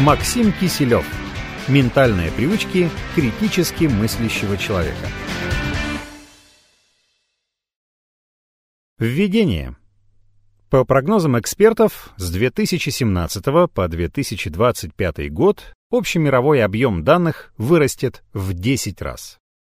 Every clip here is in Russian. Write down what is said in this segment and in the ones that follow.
Максим Киселев. Ментальные привычки критически мыслящего человека. Введение. По прогнозам экспертов, с 2017 по 2025 год общемировой объем данных вырастет в 10 раз.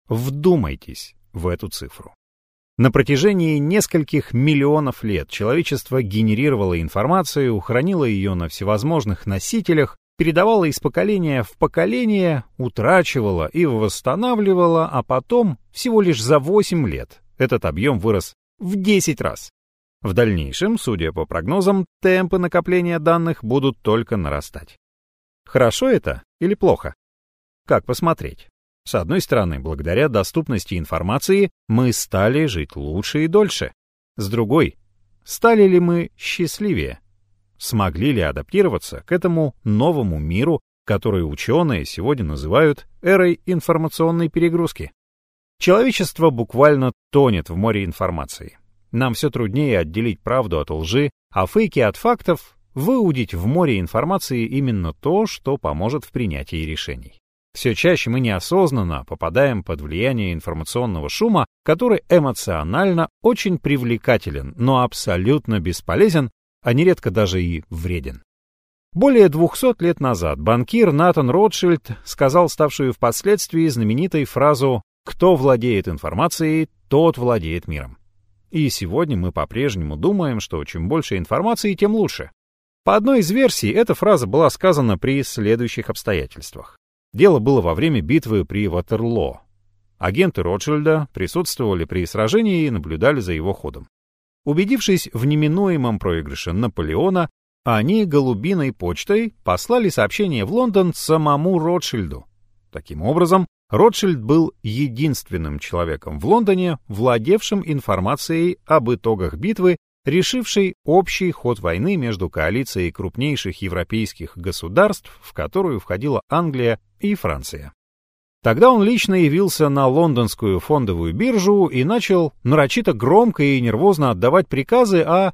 Вдумайтесь в эту цифру. На протяжении нескольких миллионов лет человечество генерировало информацию, хранило ее на всевозможных носителях, передавало из поколения в поколение, утрачивало и восстанавливало, а потом, всего лишь за 8 лет, этот объем вырос в 10 раз. В дальнейшем, судя по прогнозам, темпы накопления данных будут только нарастать. Хорошо это или плохо? Как посмотреть? С одной стороны, благодаря доступности информации мы стали жить лучше и дольше. С другой, стали ли мы счастливее? Смогли ли адаптироваться к этому новому миру, который ученые сегодня называют эрой информационной перегрузки? Человечество буквально тонет в море информации. Нам все труднее отделить правду от лжи, а фейки от фактов, выудить в море информации именно то, что поможет в принятии решений. Все чаще мы неосознанно попадаем под влияние информационного шума, который эмоционально очень привлекателен, но абсолютно бесполезен, а нередко даже и вреден. Более 200 лет назад банкир Натан Ротшильд сказал ставшую впоследствии знаменитой фразу «Кто владеет информацией, тот владеет миром». И сегодня мы по-прежнему думаем, что чем больше информации, тем лучше. По одной из версий, эта фраза была сказана при следующих обстоятельствах. Дело было во время битвы при Ватерлоо. Агенты Ротшильда присутствовали при сражении и наблюдали за его ходом. Убедившись в неминуемом проигрыше Наполеона, они голубиной почтой послали сообщение в Лондон самому Ротшильду. Таким образом, Ротшильд был единственным человеком в Лондоне, владевшим информацией об итогах битвы, решившей общий ход войны между коалицией крупнейших европейских государств, в которую входила Англия и Франция. Тогда он лично явился на лондонскую фондовую биржу и начал нарочито громко и нервозно отдавать приказы о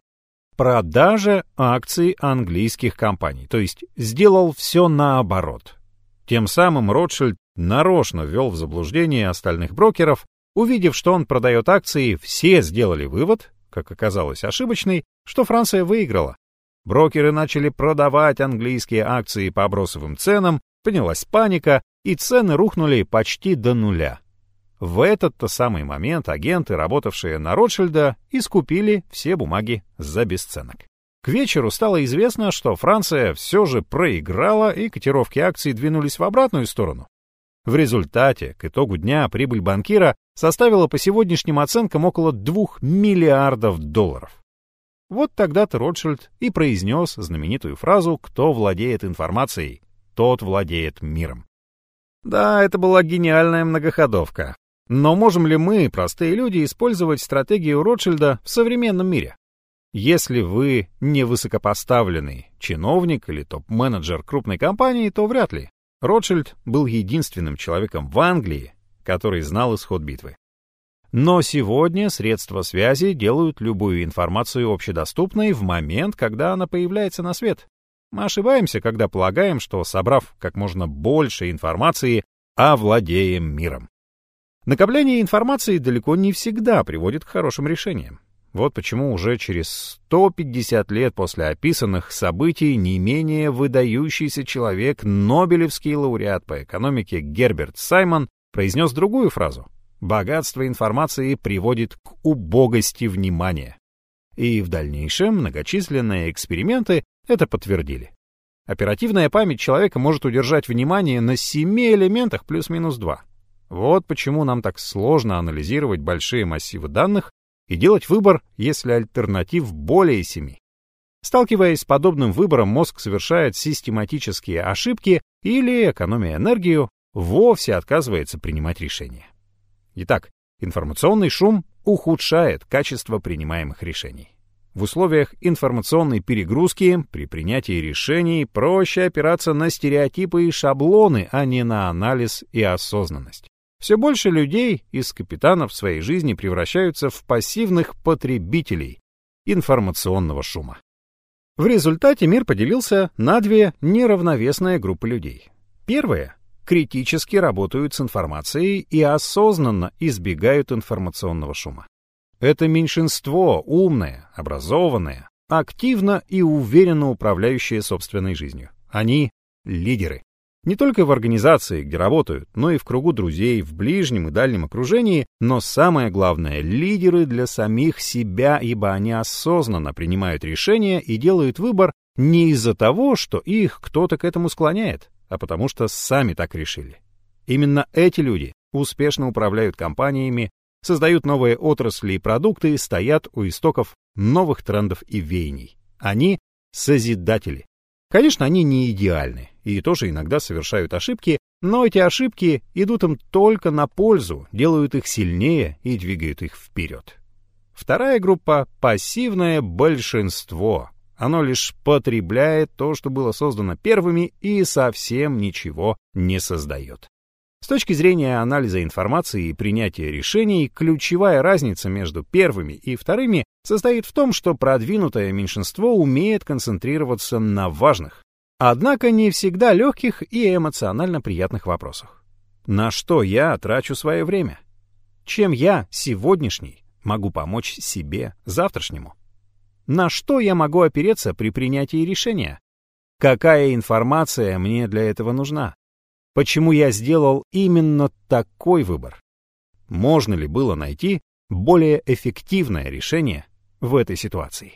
продаже акций английских компаний, то есть сделал все наоборот. Тем самым Ротшильд нарочно ввел в заблуждение остальных брокеров. Увидев, что он продает акции, все сделали вывод, как оказалось ошибочный, что Франция выиграла. Брокеры начали продавать английские акции по бросовым ценам, поднялась паника, и цены рухнули почти до нуля. В этот-то самый момент агенты, работавшие на Ротшильда, искупили все бумаги за бесценок. К вечеру стало известно, что Франция все же проиграла, и котировки акций двинулись в обратную сторону. В результате, к итогу дня, прибыль банкира составила по сегодняшним оценкам около $2 миллиардов. Вот тогда-то Ротшильд и произнес знаменитую фразу «Кто владеет информацией, тот владеет миром». Да, это была гениальная многоходовка. Но можем ли мы, простые люди, использовать стратегию Ротшильда в современном мире? Если вы не высокопоставленный чиновник или топ-менеджер крупной компании, то вряд ли. Ротшильд был единственным человеком в Англии, который знал исход битвы. Но сегодня средства связи делают любую информацию общедоступной в момент, когда она появляется на свет. Мы ошибаемся, когда полагаем, что, собрав как можно больше информации, овладеем миром. Накопление информации далеко не всегда приводит к хорошим решениям. Вот почему уже через 150 лет после описанных событий не менее выдающийся человек, нобелевский лауреат по экономике Герберт Саймон, произнес другую фразу: «Богатство информации приводит к убогости внимания». И в дальнейшем многочисленные эксперименты это подтвердили. Оперативная память человека может удержать внимание на 7 элементах плюс-минус 2. Вот почему нам так сложно анализировать большие массивы данных и делать выбор, если альтернатив более 7. Сталкиваясь с подобным выбором, мозг совершает систематические ошибки или, экономя энергию, вовсе отказывается принимать решения. Итак, информационный шум ухудшает качество принимаемых решений. В условиях информационной перегрузки при принятии решений проще опираться на стереотипы и шаблоны, а не на анализ и осознанность. Все больше людей из капитанов своей жизни превращаются в пассивных потребителей информационного шума. В результате мир поделился на две неравновесные группы людей. Первые критически работают с информацией и осознанно избегают информационного шума. Это меньшинство, умное, образованное, активно и уверенно управляющее собственной жизнью. Они — лидеры. Не только в организации, где работают, но и в кругу друзей, в ближнем и дальнем окружении, но самое главное — лидеры для самих себя, ибо они осознанно принимают решения и делают выбор не из-за того, что их кто-то к этому склоняет, а потому что сами так решили. Именно эти люди успешно управляют компаниями, создают новые отрасли и продукты, стоят у истоков новых трендов и веяний. Они — созидатели. Конечно, они не идеальны и тоже иногда совершают ошибки, но эти ошибки идут им только на пользу, делают их сильнее и двигают их вперед. Вторая группа — пассивное большинство. Оно лишь потребляет то, что было создано первыми, и совсем ничего не создает. С точки зрения анализа информации и принятия решений, ключевая разница между первыми и вторыми состоит в том, что продвинутое меньшинство умеет концентрироваться на важных, однако не всегда легких и эмоционально приятных вопросах. На что я трачу свое время? Чем я, сегодняшний, могу помочь себе, завтрашнему? На что я могу опереться при принятии решения? Какая информация мне для этого нужна? Почему я сделал именно такой выбор? Можно ли было найти более эффективное решение в этой ситуации?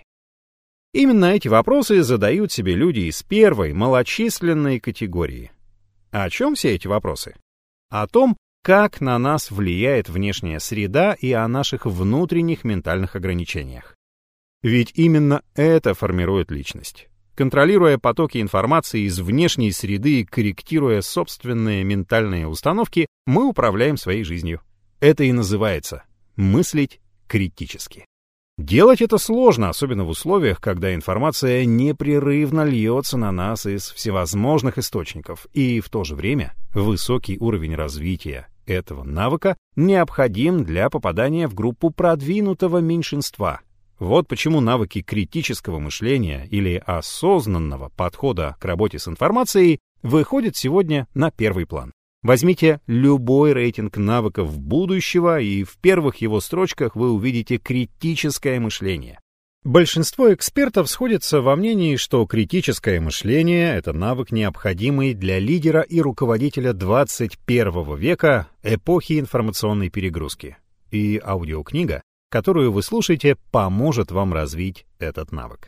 Именно эти вопросы задают себе люди из первой, малочисленной категории. О чем все эти вопросы? О том, как на нас влияет внешняя среда и о наших внутренних ментальных ограничениях. Ведь именно это формирует личность. Контролируя потоки информации из внешней среды и корректируя собственные ментальные установки, мы управляем своей жизнью. Это и называется мыслить критически. Делать это сложно, особенно в условиях, когда информация непрерывно льется на нас из всевозможных источников, и в то же время высокий уровень развития этого навыка необходим для попадания в группу продвинутого меньшинства. Вот почему навыки критического мышления или осознанного подхода к работе с информацией выходят сегодня на первый план. Возьмите любой рейтинг навыков будущего, и в первых его строчках вы увидите критическое мышление. Большинство экспертов сходятся во мнении, что критическое мышление — это навык, необходимый для лидера и руководителя 21 века, эпохи информационной перегрузки. И аудиокнига, которую вы слушаете, поможет вам развить этот навык.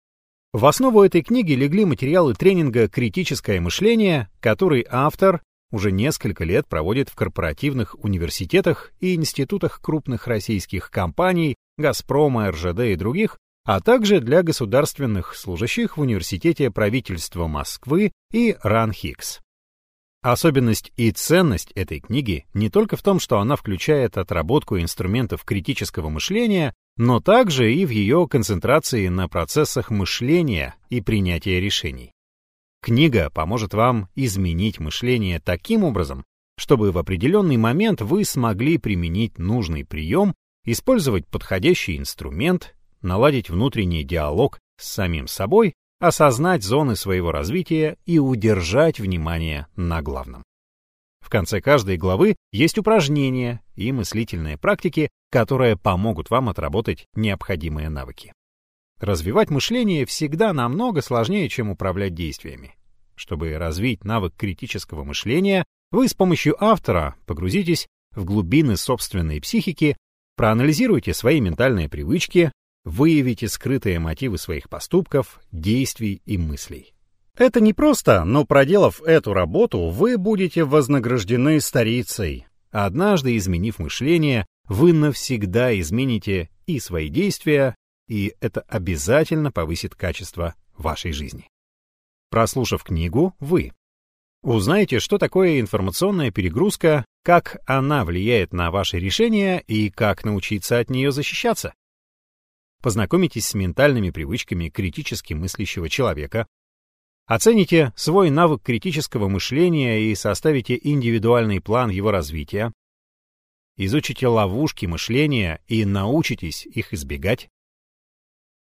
В основу этой книги легли материалы тренинга «Критическое мышление», который автор уже несколько лет проводит в корпоративных университетах и институтах крупных российских компаний, «Газпрома», РЖД и других, а также для государственных служащих в Университете правительства Москвы и РАН-ХИКС. Особенность и ценность этой книги не только в том, что она включает отработку инструментов критического мышления, но также и в ее концентрации на процессах мышления и принятия решений. Книга поможет вам изменить мышление таким образом, чтобы в определенный момент вы смогли применить нужный прием, использовать подходящий инструмент, наладить внутренний диалог с самим собой, осознать зоны своего развития и удержать внимание на главном. В конце каждой главы есть упражнения и мыслительные практики, которые помогут вам отработать необходимые навыки. Развивать мышление всегда намного сложнее, чем управлять действиями. Чтобы развить навык критического мышления, вы с помощью автора погрузитесь в глубины собственной психики, проанализируйте свои ментальные привычки, выявите скрытые мотивы своих поступков, действий и мыслей. Это непросто, но проделав эту работу, вы будете вознаграждены старицей. Однажды, изменив мышление, вы навсегда измените и свои действия, и это обязательно повысит качество вашей жизни. Прослушав книгу, вы узнаете, что такое информационная перегрузка, как она влияет на ваши решения и как научиться от нее защищаться. Познакомитесь с ментальными привычками критически мыслящего человека, оцените свой навык критического мышления и составите индивидуальный план его развития, изучите ловушки мышления и научитесь их избегать,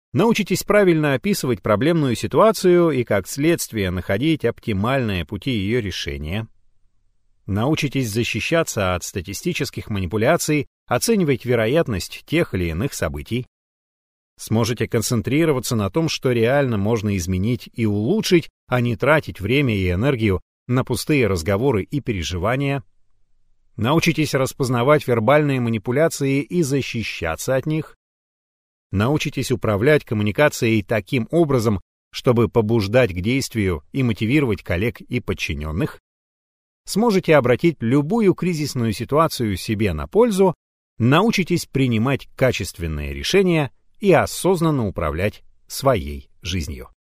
Научитесь правильно описывать проблемную ситуацию и, как следствие, находить оптимальные пути ее решения. Научитесь защищаться от статистических манипуляций, оценивать вероятность тех или иных событий. Сможете концентрироваться на том, что реально можно изменить и улучшить, а не тратить время и энергию на пустые разговоры и переживания. Научитесь распознавать вербальные манипуляции и защищаться от них. Научитесь управлять коммуникацией таким образом, чтобы побуждать к действию и мотивировать коллег и подчиненных. Сможете обратить любую кризисную ситуацию себе на пользу, научитесь принимать качественные решения и осознанно управлять своей жизнью.